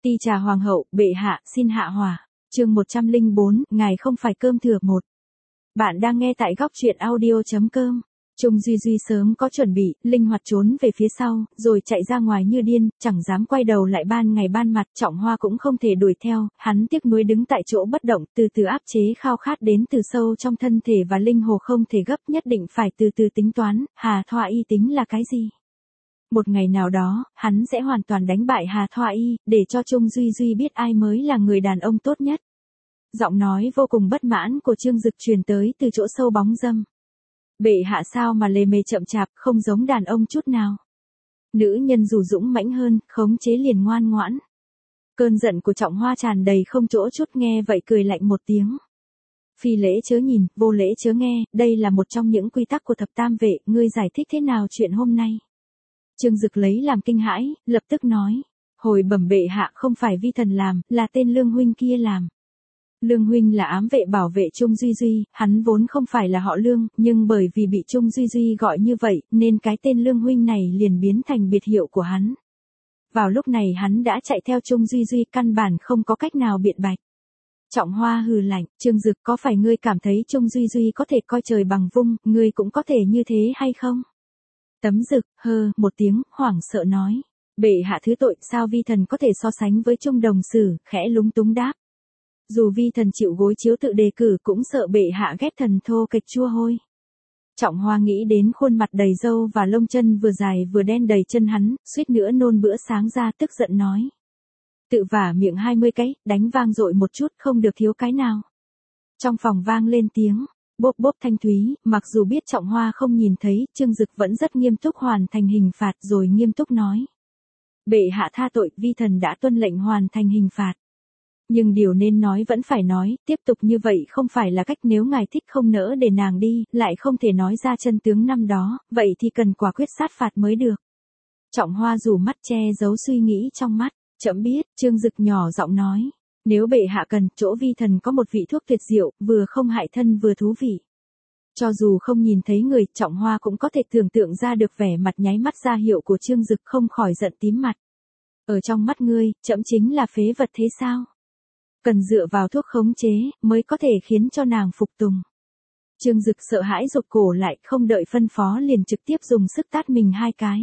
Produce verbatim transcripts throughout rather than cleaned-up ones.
Ti trà hoàng hậu, bệ hạ, xin hạ hỏa. Chương một trăm lẻ bốn, ngài không phải cơm thừa một. Bạn đang nghe tại góc truyện audio chấm com. Trung Duy Duy sớm có chuẩn bị, linh hoạt trốn về phía sau, rồi chạy ra ngoài như điên, chẳng dám quay đầu lại ban ngày ban mặt. Trọng Hoa cũng không thể đuổi theo, hắn tiếc nuối đứng tại chỗ bất động, từ từ áp chế khao khát đến từ sâu trong thân thể và linh hồn không thể gấp, nhất định phải từ từ tính toán, Hà Thoa Y tính là cái gì. Một ngày nào đó, hắn sẽ hoàn toàn đánh bại Hà Thoa Y, để cho Trung Duy Duy biết ai mới là người đàn ông tốt nhất. Giọng nói vô cùng bất mãn của Trương Dực truyền tới từ chỗ sâu bóng dâm. Bệ hạ sao mà lề mề chậm chạp, không giống đàn ông chút nào. Nữ nhân dù dũng mãnh hơn, khống chế liền ngoan ngoãn. Cơn giận của Trọng Hoa tràn đầy không chỗ chút, nghe vậy cười lạnh một tiếng. Phi lễ chớ nhìn, vô lễ chớ nghe, đây là một trong những quy tắc của thập tam vệ, ngươi giải thích thế nào chuyện hôm nay? Trương Dực lấy làm kinh hãi, lập tức nói. Hồi bẩm bệ hạ, không phải vi thần làm, là tên Lương huynh kia làm. Lương huynh là ám vệ bảo vệ Trung Duy Duy, hắn vốn không phải là họ Lương, nhưng bởi vì bị Trung Duy Duy gọi như vậy, nên cái tên Lương huynh này liền biến thành biệt hiệu của hắn. Vào lúc này hắn đã chạy theo Trung Duy Duy, căn bản không có cách nào biện bạch. Trọng Hoa hừ lạnh, Trương Dực, có phải ngươi cảm thấy Trung Duy Duy có thể coi trời bằng vung, ngươi cũng có thể như thế hay không? Tấm Dực, hơ, một tiếng, hoảng sợ nói. Bệ hạ thứ tội, sao vi thần có thể so sánh với Trung đồng sử, khẽ lúng túng đáp. Dù vi thần chịu gối chiếu tự đề cử cũng sợ bệ hạ ghét thần thô kịch chua hôi. Trọng Hoa nghĩ đến khuôn mặt đầy râu và lông chân vừa dài vừa đen đầy chân hắn, suýt nữa nôn bữa sáng ra, tức giận nói. Tự vả miệng hai mươi cái, đánh vang dội một chút, không được thiếu cái nào. Trong phòng vang lên tiếng bốp bốp thanh thúy, mặc dù biết Trọng Hoa không nhìn thấy, Trương Dực vẫn rất nghiêm túc hoàn thành hình phạt, rồi nghiêm túc nói. Bệ hạ tha tội, vi thần đã tuân lệnh hoàn thành hình phạt. Nhưng điều nên nói vẫn phải nói, tiếp tục như vậy không phải là cách, nếu ngài thích không nỡ để nàng đi, lại không thể nói ra chân tướng năm đó, vậy thì cần quả quyết sát phạt mới được. Trọng Hoa rủ mắt che giấu suy nghĩ trong mắt, chậm biết, Trương Dực nhỏ giọng nói. Nếu bệ hạ cần, chỗ vi thần có một vị thuốc tuyệt diệu, vừa không hại thân vừa thú vị. Cho dù không nhìn thấy người, Trọng Hoa cũng có thể tưởng tượng ra được vẻ mặt nháy mắt ra hiệu của Trương Dực, không khỏi giận tím mặt. Ở trong mắt ngươi, trẫm chính là phế vật thế sao? Cần dựa vào thuốc khống chế, mới có thể khiến cho nàng phục tùng. Trương Dực sợ hãi rụt cổ lại, không đợi phân phó liền trực tiếp dùng sức tát mình hai cái.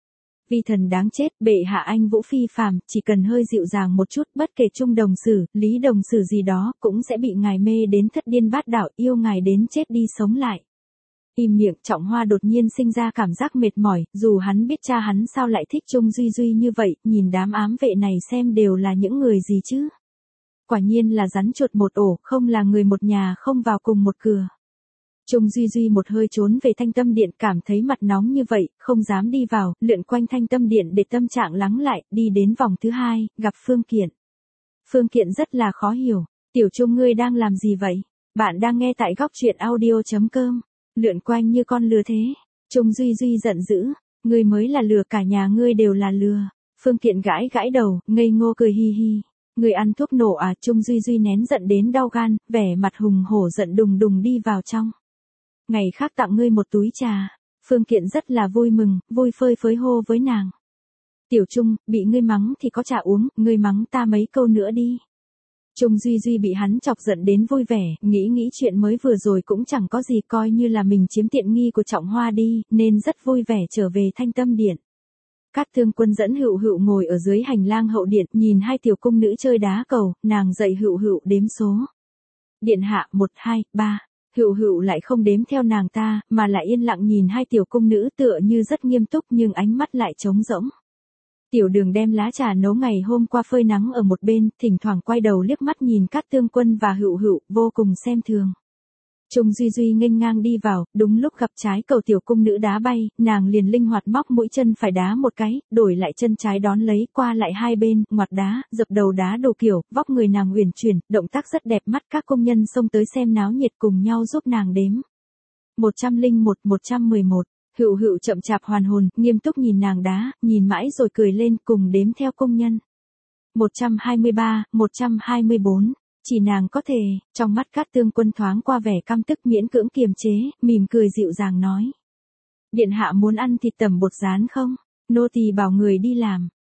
Vi thần đáng chết, bệ hạ anh vũ phi phàm, chỉ cần hơi dịu dàng một chút, bất kể Trung đồng sử, Lý đồng sử gì đó, cũng sẽ bị ngài mê đến thất điên bát đảo, yêu ngài đến chết đi sống lại. Im miệng, Trọng Hoa đột nhiên sinh ra cảm giác mệt mỏi, dù hắn biết cha hắn sao lại thích Trung Duy Duy như vậy, nhìn đám ám vệ này xem đều là những người gì chứ. Quả nhiên là rắn chuột một ổ, không là người một nhà không vào cùng một cửa. Trung Duy Duy một hơi trốn về Thanh Tâm Điện, cảm thấy mặt nóng như vậy, không dám đi vào, lượn quanh Thanh Tâm Điện để tâm trạng lắng lại, đi đến vòng thứ hai, gặp Phương Kiện. Phương Kiện rất là khó hiểu, tiểu Trung ngươi đang làm gì vậy? Bạn đang nghe tại góc truyện audio chấm com, lượn quanh như con lừa thế. Trung Duy Duy giận dữ, ngươi mới là lừa, cả nhà ngươi đều là lừa. Phương Kiện gãi gãi đầu, ngây ngô cười hi hi. Người ăn thuốc nổ à? Trung Duy Duy nén giận đến đau gan, vẻ mặt hùng hổ giận đùng đùng đi vào trong. Ngày khác tặng ngươi một túi trà. Phương Kiện rất là vui mừng, vui phơi phới hô với nàng. Tiểu Trung, bị ngươi mắng thì có trà uống, ngươi mắng ta mấy câu nữa đi. Trung Duy Duy bị hắn chọc giận đến vui vẻ, nghĩ nghĩ chuyện mới vừa rồi cũng chẳng có gì, coi như là mình chiếm tiện nghi của Trọng Hoa đi, nên rất vui vẻ trở về Thanh Tâm Điện. Cát Thương Quân dẫn Hựu Hựu ngồi ở dưới hành lang hậu điện, nhìn hai tiểu cung nữ chơi đá cầu, nàng dạy Hựu Hựu đếm số. Điện hạ, một, hai, ba. Hựu Hựu lại không đếm theo nàng ta, mà lại yên lặng nhìn hai tiểu cung nữ tựa như rất nghiêm túc nhưng ánh mắt lại trống rỗng. Tiểu Đường đem lá trà nấu ngày hôm qua phơi nắng ở một bên, thỉnh thoảng quay đầu liếc mắt nhìn Cát Thương Quân và Hựu Hựu, vô cùng xem thường. Trung Duy Duy nghênh ngang đi vào, đúng lúc gặp trái cầu tiểu cung nữ đá bay, nàng liền linh hoạt móc mũi chân phải đá một cái, đổi lại chân trái đón lấy, qua lại hai bên, ngoặt đá, dập đầu đá đồ kiểu, vóc người nàng uyển chuyển, động tác rất đẹp mắt, các công nhân xông tới xem náo nhiệt cùng nhau giúp nàng đếm. một trăm lẻ một, một trăm mười một, Hựu Hựu chậm chạp hoàn hồn, nghiêm túc nhìn nàng đá, nhìn mãi rồi cười lên cùng đếm theo công nhân. một trăm hai mươi ba, một trăm hai mươi bốn. Chỉ nàng có thể, trong mắt Cát Tương Quân thoáng qua vẻ căm tức, miễn cưỡng kiềm chế, mỉm cười dịu dàng nói. Điện hạ muốn ăn thịt tẩm bột rán không? Nô tỳ bảo người đi làm.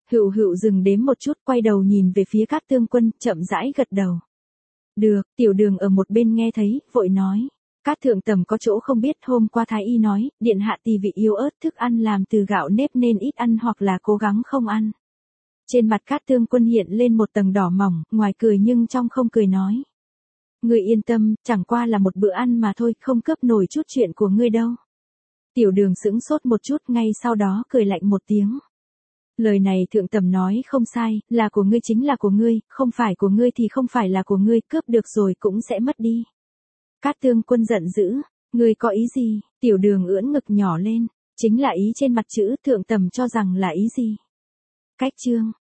Hựu Hựu dừng đếm một chút, quay đầu nhìn về phía Cát Tương Quân, chậm rãi gật đầu. Được, Tiểu Đường ở một bên nghe thấy, vội nói. Cát thượng tầm có chỗ không biết, hôm qua thái y nói, điện hạ tỳ vị yếu ớt, thức ăn làm từ gạo nếp nên ít ăn hoặc là cố gắng không ăn. Trên mặt Cát Tương Quân hiện lên một tầng đỏ mỏng, ngoài cười nhưng trong không cười nói. Ngươi yên tâm, chẳng qua là một bữa ăn mà thôi, không cướp nổi chút chuyện của ngươi đâu. Tiểu Đường sững sốt một chút, ngay sau đó cười lạnh một tiếng. Lời này thượng tầm nói không sai, là của ngươi chính là của ngươi, không phải của ngươi thì không phải là của ngươi, cướp được rồi cũng sẽ mất đi. Cát Tương Quân giận dữ, ngươi có ý gì? Tiểu Đường ưỡn ngực nhỏ lên, chính là ý trên mặt chữ, thượng tầm cho rằng là ý gì? Cách chương.